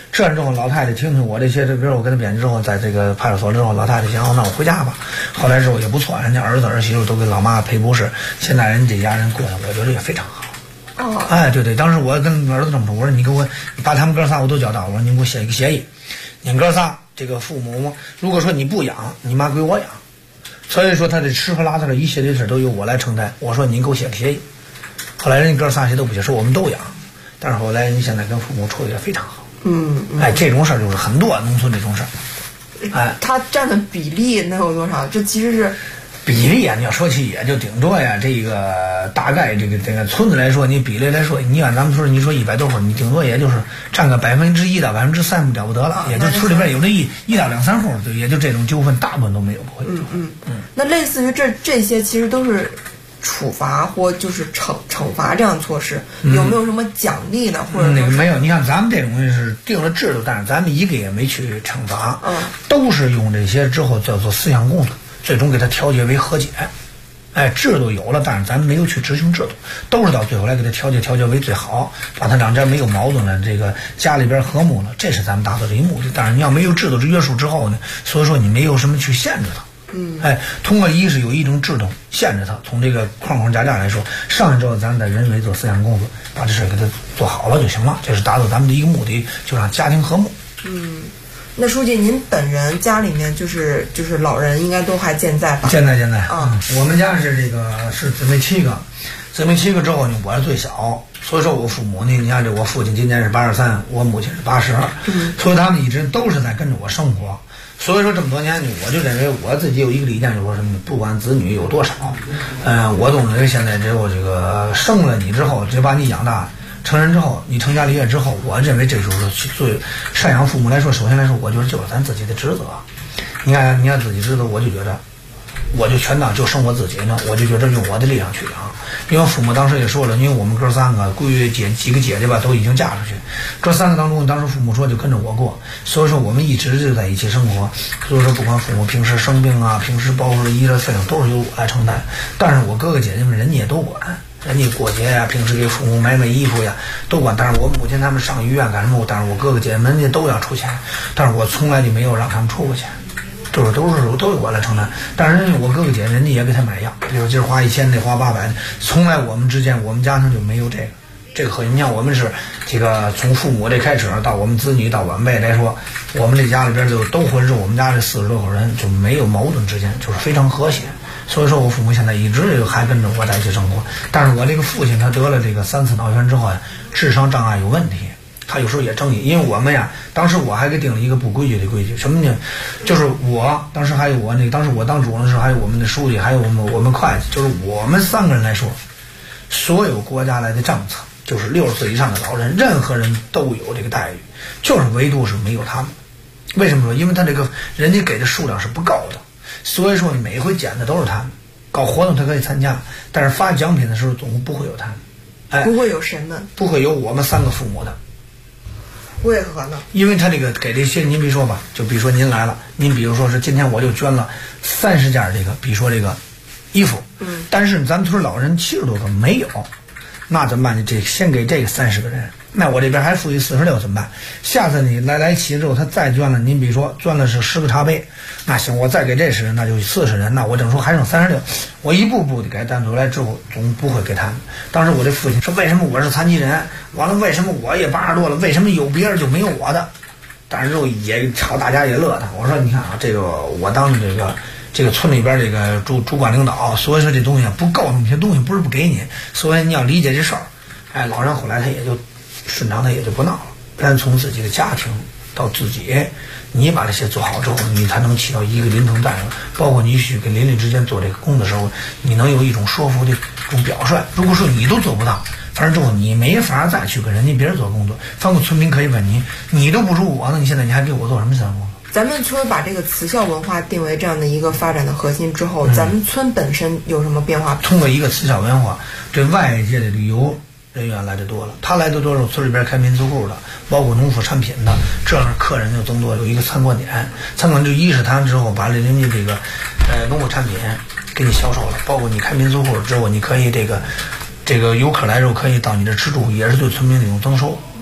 吃完之后，老太太听听我这些，比如我跟他编辑之后，在这个派出所之后，老太太想，那我回家吧。后来之后也不错，人家儿子儿媳妇都跟老妈赔不是，现在人这家人过得，我觉得也非常好。哎，对对，当时我跟儿子这么说，我说你给我把他们哥仨我都交代，我说你给我写一个协议，你们哥仨这个父母，如果说你不养，你妈归我养。所以说他的吃喝拉撒的一系列事都由我来承担。我说您给我写个协议。后来人家哥仨谁都不写，说我们都养。但是后来人现在跟父母处的也非常好。哎，这种事儿就是很多农村这种事儿。哎， 他占的比例能有多少？这其实是。 比例啊，你要说起也就顶多呀，这个大概这个村子来说，你比例来说，你按咱们说，你说100多户，你顶多也就是占个1%到3%了不得了，也就村里边有这1到2、3户，也就这种纠纷大部分都没有，不会。 那类似于这些其实都是处罚或就是惩罚这样措施，有没有什么奖励呢？或者那个没有，你看咱们这种东西是定了制度，但是咱们一个也没去惩罚，都是用这些之后叫做思想工作。最终给他调解为和解，哎，制度有了，但是咱们没有去执行制度，都是到最后来给他调解为最好，把他两家没有矛盾了，这个家里边和睦了，这是咱们达到这一目的。但是你要没有制度之约束之后呢，所以说你没有什么去限制他，哎，通过是有一种制度限制他，从这个框架来说，上去之后咱再人为做思想工作，把这事给他做好了就行了，这是达到咱们的一个目的，就让家庭和睦。 那书记，您本人家里面就是老人应该都还健在吧？ 健在啊！我们家是这个是姊妹7个，姊妹7个之后呢，我是最小，所以说我父母呢，你看这我父亲今年是83，我母亲是82，所以他们一直都是在跟着我生活。所以说这么多年呢，我就认为我自己有一个理念，就是说什么呢？不管子女有多少，我总认为现在只有这个生了你之后，只把你养大。成人之后，你成家立业之后，我认为这就是最赡养父母来说，首先来说，我觉得就是咱自己的职责。你看自己职责，我就觉得，我就全当就生我自己呢，我就觉得用我的力量去养。因为父母当时也说了，因为我们哥3个几个姐姐吧，都已经嫁出去，这3个当中，当时父母说就跟着我过，所以说我们一直就在一起生活。所以说不管父母平时生病啊，平时包括医疗费用都是由我来承担，但是我哥哥姐姐们人家也都管。人家过节呀，平时给父母买衣服呀，都管。但是我母亲他们上医院干什么？但是我哥哥姐姐们家都要出钱，但是我从来就没有让他们出过钱，都是我来承担。但是人家我哥哥姐姐人家也给他买药，比如今儿花1000，那花800，从来我们之间我们家庭就没有这个和你像我们是这个从父母这开始到我们子女到晚辈来说，我们这家里边就都或者是我们家这40多口人就没有矛盾之间，就是非常和谐。所以说我父母现在一直还跟着我在一起生活，但是我这个父亲他得了这个3次脑癣之后呀，智商障碍有问题，他有时候也争议。因为我们呀，当时我还给定了一个不规矩的规矩，什么呢？就是我当时还有我当时我当主任的时候，还有我们的书记，还有我们会计，就是我们3个人来说，所有国家来的政策，就是60岁以上的老人，任何人都有这个待遇，就是唯独是没有他们。为什么说？因为他这个人家给的数量是不够的。所以说每回捡的都是他们，搞活动他可以参加，但是发奖品的时候总不会有他们，哎， 不会有谁呢？ 不会有我们3个父母的。 为何呢？ 因为他这个给这些，您比如说吧，就比如说您来了，您比如说是今天我就捐了30件这个，比如说这个衣服，但是咱们村老人70多个没有，那怎么办呢？这先给这个30个人，那我这边还富裕46怎么办？下次你来齐之后，他再捐了，您比如说捐了是10个茶杯，那行，我再给这10人，那就40人，那我正说还剩36，我一步步的给，但回来之后总不会给他们。当时我这父亲说，为什么我是残疾人？完了，为什么我也80多了？为什么有别人就没有我的？但是之后也吵，大家也乐他。我说你看啊，这个我当这个村里边这个主管领导，所以说这东西不够，那些东西不是不给你，所以你要理解这事儿。哎，老人后来他也就顺畅，他也就不闹了。但从自己的家庭到自己，你把这些做好之后，你才能起到一个临床作用。包括你去跟邻里之间做这个工作的时候，你能有一种说服的这种表率。如果说你都做不到，反正之后你没法再去跟人家别人做工作。反过村民可以问你都不如我，那你现在你还给我做什么相关工作？ 咱们村把这个慈孝文化定为这样的一个发展的核心之后，咱们村本身有什么变化？ 通过一个慈孝文化，对外界的旅游人员来的多了，他来的多了，村里边开民宿户的，包括农副产品的，这样客人就增多，有一个参观点。参观就一是他之后把人家这个农副产品给你销售了，包括你开民宿户之后，你可以这个游客来之后可以到你这吃住，也是对村民的一种增收。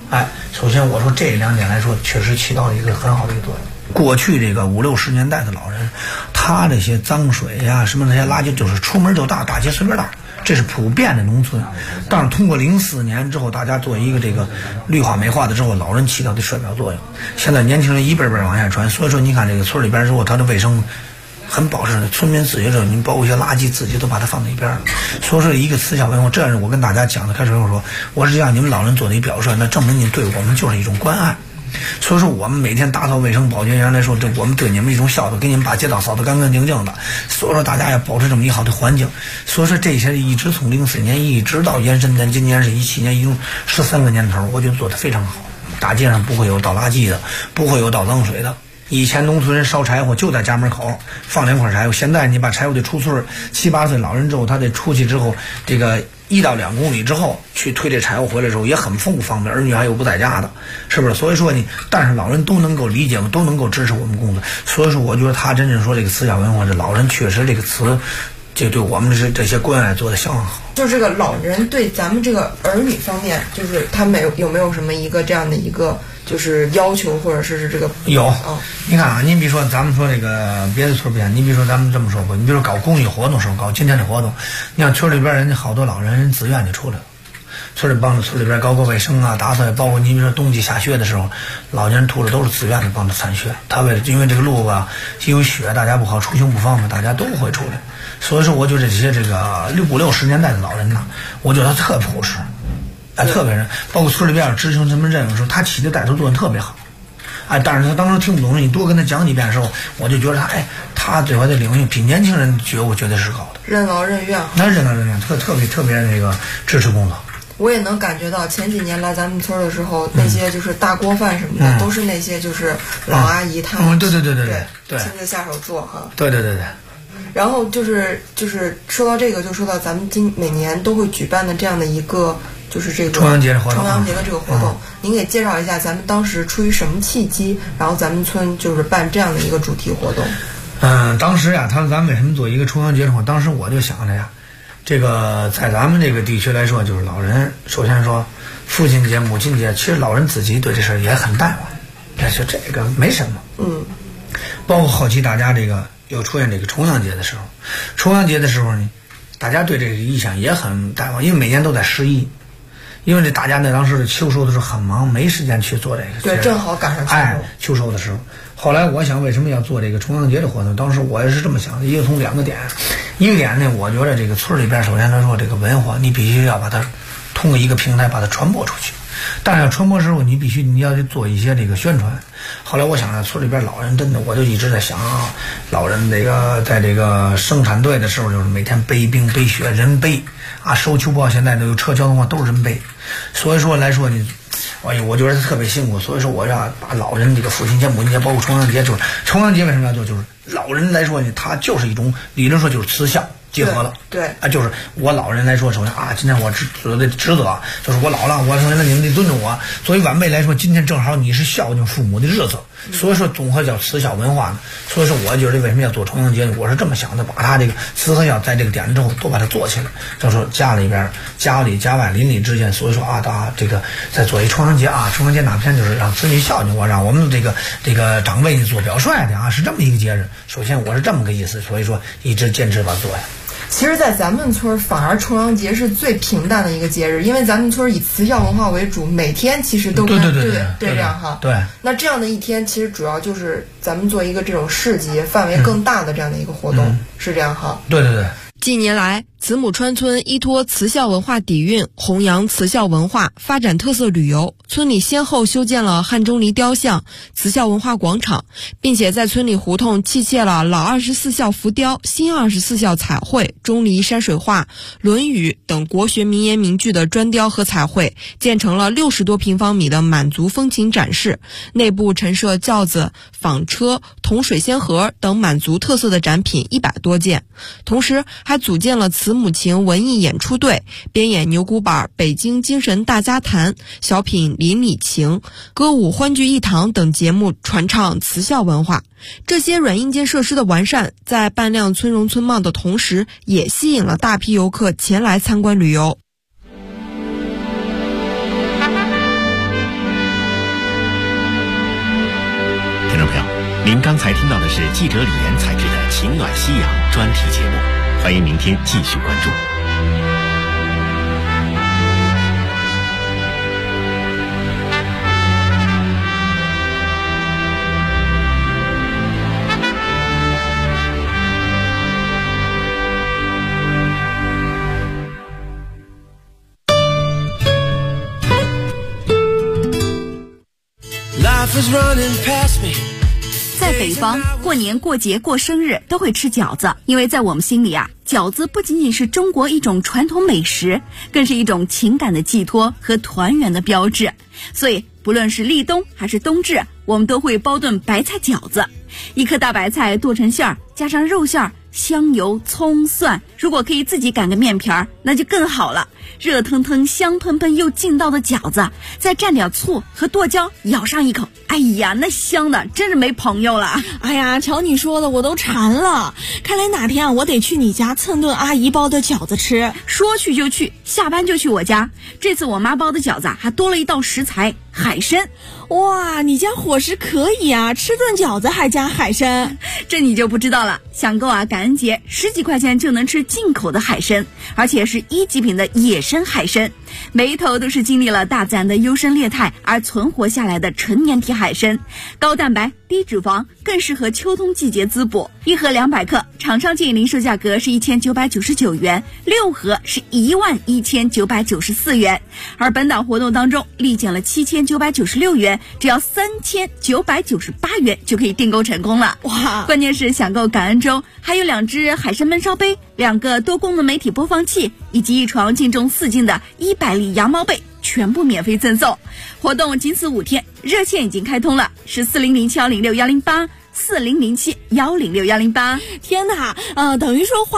首先我说这2点来说，确实起到了一个很好的一个作用。过去这个50、60年代的老人，他这些脏水呀、什么那些垃圾，就是出门就大街随便倒，这是普遍的农村。但是通过04年之后，大家做一个这个绿化美化的之后，老人起到的衰表作用。现在年轻人一辈辈往下传，所以说你看这个村里边之后，他的卫生很保证的，村民自己这，你包括一些垃圾自己都把它放在一边了。所以说一个慈孝文化，这是我跟大家讲的。开始我说，我是让你们老人做的一表率，那证明你对我们就是一种关爱。所以说我们每天打扫卫生保洁员来说，对我们对你们一种孝道，给你们把街道扫得干干净净的。所以说大家要保持这么一好的环境。所以说这些一直从04年一直到延伸到今年是17年，一共13个年头，我觉得做得非常好。大街上不会有倒垃圾的，不会有倒脏水的。以前农村人烧柴火就在家门口放2块柴火，现在你把柴火得出村，7、8岁老人之后，他得出去之后，这个1到2公里之后去推这柴火回来之后也很不方便，儿女还有不在家的，是不是？所以说呢，但是老人都能够理解，都能够支持我们工作。所以说，我觉得他真正说这个慈孝文化，这老人确实这个词，这对我们这些关爱做的相当好。 就这个老人对咱们这个儿女方面，就是他有没有什么一个这样的一个就是要求，或者是这个有。你看啊，你比如说咱们说这个别的村不一样，你比如说咱们这么说吧，你比如说搞公益活动时候，搞今天的活动，你看村里边人家好多老人自愿的出来了，村里帮着村里边搞卫生啊，打扫，包括你比如说冬季下雪的时候，老年人出来都是自愿的帮着铲雪。他因为这个路吧有雪，大家不好出行不方便，大家都会出来。所以说我觉得这些这个50、60年代的老人呢，我觉得他特朴实，特别人，包括村里边执行什么任务的时候，他起的带头作用特别好。但是他当时听不懂，你多跟他讲几遍的时候，我就觉得他对我的领域比年轻人觉悟绝对是高的， 任劳任怨。 那任劳任怨，特别那个支持工作。 我也能感觉到前几年来咱们村的时候，那些就是大锅饭什么的，都是那些就是老阿姨他们对亲自下手做哈。 对。 然后就是说到这个，就说到咱们每年都会举办的这样的一个就是这个重阳节的活动。 重阳节的这个活动，您给介绍一下咱们当时出于什么契机，然后咱们村就是办这样的一个主题活动。 当时呀，他说咱们为什么做一个重阳节的活动？当时我就想着呀，这个在咱们这个地区来说，就是老人首先说父亲节、母亲节，其实老人自己对这事儿也很淡忘，但是这个没什么。包括后期大家这个又出现这个重阳节的时候，重阳节的时候呢，大家对这个意向也很淡忘，因为每年都在11，因为这大家呢当时秋收的时候很忙，没时间去做这个。 对，正好赶上秋收的时候。后来我想为什么要做这个重阳节的活动？当时我也是这么想的，一个从2个点，一个点呢，我觉得这个村里边首先来说这个文化，你必须要把它通过一个平台把它传播出去。但是要传播时候，你要做一些这个宣传。后来我想村里边老人真的，我就一直在想老人这个在这个生产队的时候，就是每天背冰背雪人背收秋包，现在都有车交通话都是人背，所以说来说呢，我觉得特别辛苦。所以说我要把老人这个父亲节、母亲节，包括重阳节，就是重阳节为什么要做？就是老人来说呢，他就是一种理论说就是慈孝结合了。 对就是我老人来说，首先今天我做的职责就是我老了，我首先你们得尊重我。作为晚辈来说，今天正好你是孝敬父母的日子，所以说综合叫慈孝文化呢。所以说我觉得为什么要做重阳节，我是这么想的，把他这个慈和孝在这个点之后都把它做起来，就是说家里边、家里、家外、邻里之间，所以说这个再做一重阳节重阳节哪天就是让子女孝敬我，让我们这个长辈呢做表率的是这么一个节日。首先我是这么个意思，所以说一直坚持把它做下来。 其实在咱们村反而重阳节是最平淡的一个节日，因为咱们村以慈孝文化为主，每天其实都对这样哈。 对， 那这样的一天其实主要就是咱们做一个这种市集范围更大的这样的一个活动，是这样哈。 对。 近年来，子母川村依托慈孝文化底蕴，弘扬慈孝文化，发展特色旅游。村里先后修建了汉钟离雕像、慈孝文化广场，并且在村里胡同砌建了老24孝浮雕、新24孝彩绘、钟离山水画、论语等国学名言名句的砖雕和彩绘，建成了60多平方米的满族风情展示。内部陈设轿子、纺车、铜水仙盒等满族特色的展品100多件，同时还组建了慈母情文艺演出队，编演牛骨板、北京精神大家谈、小品邻里情、歌舞欢聚一堂等节目，传唱慈孝文化。这些软硬件设施的完善，在扮靓村容村貌的同时，也吸引了大批游客前来参观旅游。 听众朋友，您刚才听到的是记者李岩采制的《情暖夕阳》专题节目，欢迎明天继续关注。 在北方，过年过节过生日都会吃饺子，因为在我们心里啊，饺子不仅仅是中国一种传统美食，更是一种情感的寄托和团圆的标志。所以不论是立冬还是冬至，我们都会包顿白菜饺子。一颗大白菜剁成馅儿，加上肉馅儿、香油、葱、蒜，如果可以自己擀个面皮儿，那就更好了。热腾腾、香喷喷又劲道的饺子，再蘸点醋和剁椒，咬上一口，哎呀，那香的真是没朋友了。 哎呀，瞧你说的，我都馋了。看来哪天啊，我得去你家蹭顿阿姨包的饺子吃。 说去就去，下班就去我家。这次我妈包的饺子还多了一道食材，海参。 哇，你家伙食可以啊，吃顿饺子还加海参， 这你就不知道了。想购啊，感恩节10几块钱就能吃进口的海参，而且是1级品的野生海参，每一头都是经历了大自然的优胜劣汰而存活下来的纯粘体海参，高蛋白低脂肪，更适合秋冬季节滋补。一盒200克，厂商建议零售价格是1999元，6盒是11994元。而本档活动当中立减了7996元，只要3998元就可以订购成功了。 哇！ 关键是想购感恩粥，还有2只海参焖烧杯、2个多功能媒体播放器，以及一床净重4斤的100粒羊毛被，全部免费赠送。活动仅此5天，热线已经开通了，是4007106108。4007106108。 天哪，等于说花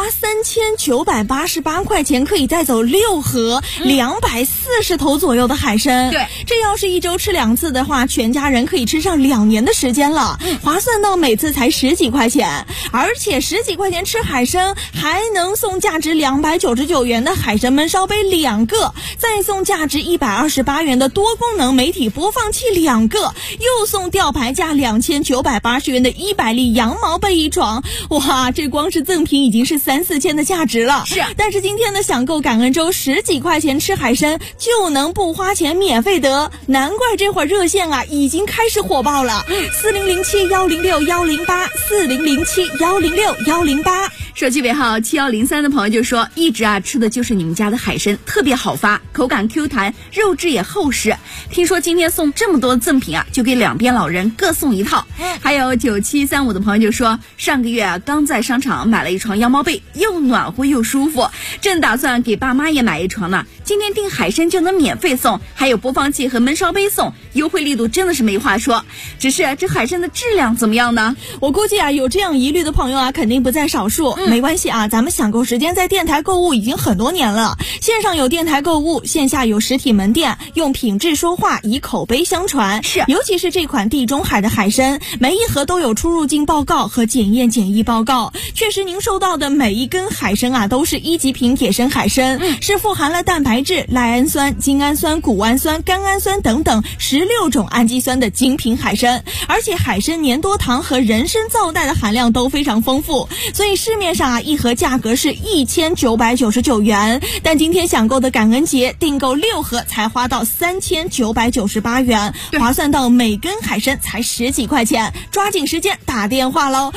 3988块钱可以带走6盒240头左右的海参。 对， 这要是1周吃2次的话，全家人可以吃上2年的时间了。划算到每次才10几块钱，而且10几块钱吃海参还能送价值299元的海参焖烧杯2个，再送价值128元的多功能媒体播放器2个，又送吊牌价2980元的100粒羊毛被1床。哇，这光是赠品已经是3、4千的价值了。 是， 但是今天的享购感恩粥10几块钱吃海参就能不花钱免费得，难怪这会儿热线啊已经开始火爆了。4007106108，4007106108。 手机尾号7103的朋友就说，一直啊吃的就是你们家的海参，特别好发，口感 Q 弹，肉质也厚实。听说今天送这么多赠品啊，就给2边老人各送1套。还有9735的朋友就说，上个月啊刚在商场买了一床羊毛被，又暖和又舒服，正打算给爸妈也买一床呢。今天订海参就能免费送，还有播放器和焖烧杯送，优惠力度真的是没话说。只是这海参的质量怎么样呢？ 我估计啊有这样疑虑的朋友啊肯定不在少数。没关系啊，咱们享购时间在电台购物已经很多年了，线上有电台购物，线下有实体门店，用品质说话，以口碑相传。 是， 尤其是这款地中海的海参，每一盒都有出入境报告和检验检疫报告。确实您收到的每一根海参啊都是1级品野生海参，是富含了蛋白质、赖氨酸、精氨酸、谷氨酸、甘氨酸等等16种氨基酸的精品海参，而且海参粘多糖和人参皂苷的含量都非常丰富，所以市面上啊一盒价格是1999元，但今天享购的感恩节订购6盒才花到3998元，划算到每根海参才10几块钱，抓紧时间打电话喽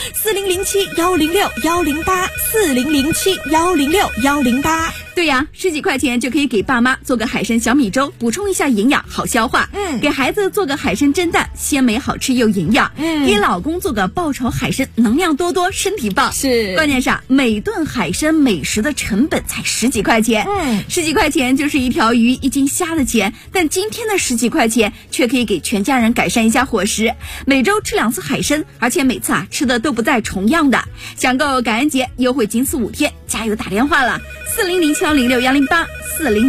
，4007106108，4007106108。 对呀，10几块钱就可以给爸妈做个海参小米粥，补充一下营养，好消化。给孩子做个海参蒸蛋，鲜美好吃又营养。给老公做个爆炒海参，能量多多，身体棒。 是， 关键是啊，每顿海参美食的成本才10几块钱。10几块钱就是一条鱼、一斤虾的钱，但今天的10几块钱却可以给全家人改善一下伙食。每周吃2次海参，而且每次啊吃的都不带重样的。享购感恩节优惠仅此5天，加油打电话了，4007106108，40。